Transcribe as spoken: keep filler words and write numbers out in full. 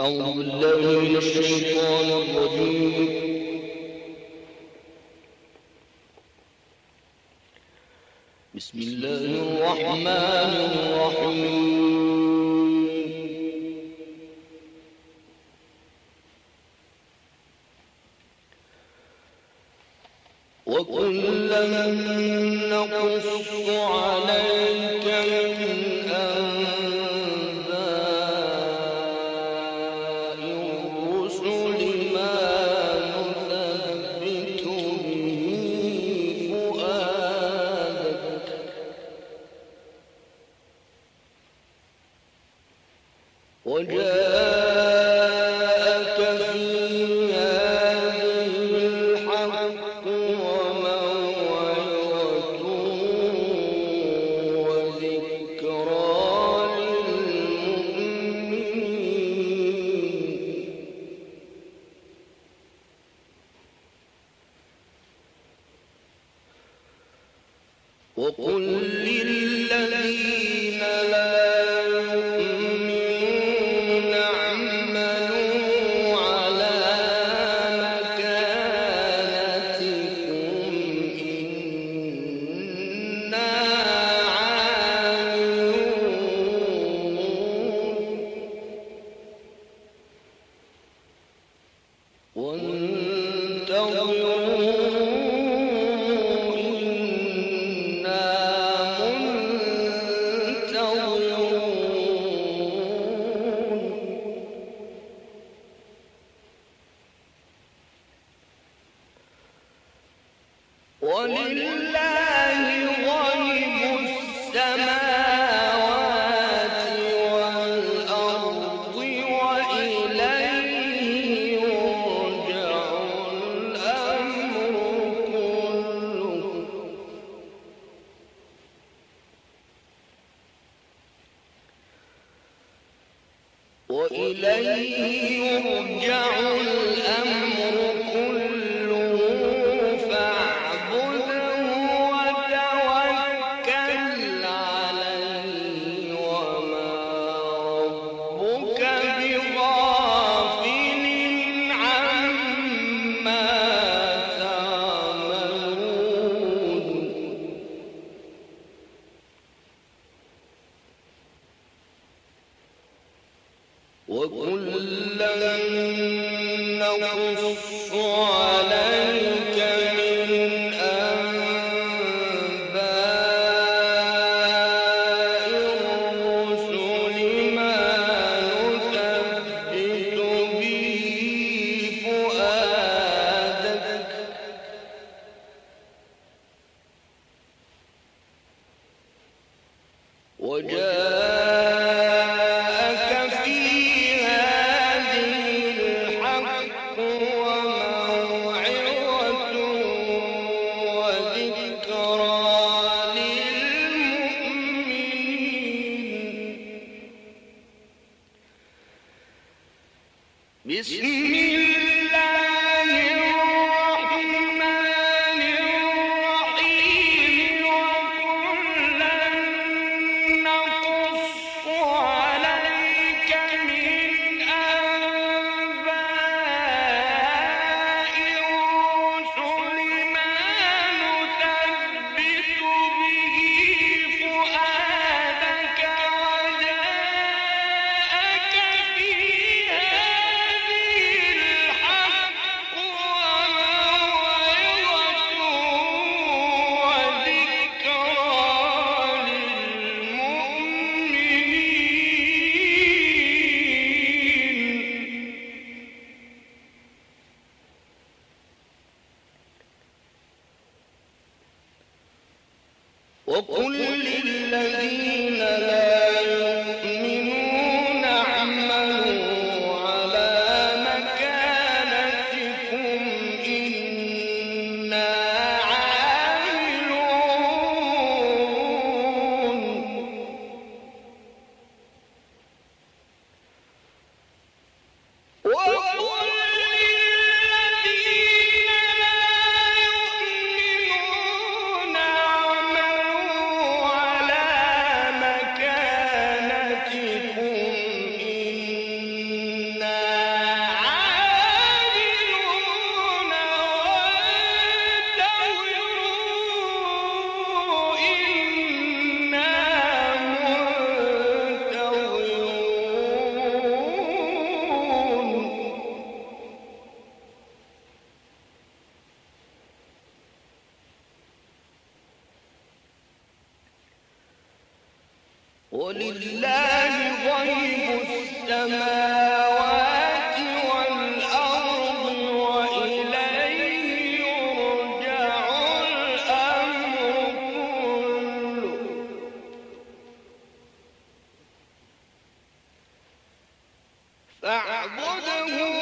أعوذ بالله من الشيطان الرجيم. بسم الله الرحمن الرحيم. وكلا نقص عليك من أنباء الرسل ما نثبت به فؤادك وجاءك في هذه الحق وموعظة وذكرى للمؤمنين. وقل للذين لا يؤمنون اعملوا على مكانتكم إنا عاملون وانتظروا ولله غيب السماوات والأرض وإليه يرجع الأمر كله وإليه يرجع الأمر كله فاعبده وتوكل عليه وما ربك بغافل عما تعملون. وكلا نقص عليك من أنباء الرسل ما نثبت به فؤادك وجاءك في هذه الحق وموعظة وذكرى للمؤمنين. بسم الله الرحمن الرحيم. وكلا نقص عليك من أنباء الرسل ما نثبت به فؤادك وجاءك في هذه الحق وموعظة وذكرى للمؤمنين. وقل للذين لا يؤمنون اعملوا على مكانتكم إنا عاملون وقل للذين لا يؤمنون اعملوا ولله غيب السماوات والأرض وإليه يرجع الأمر كله فاعبده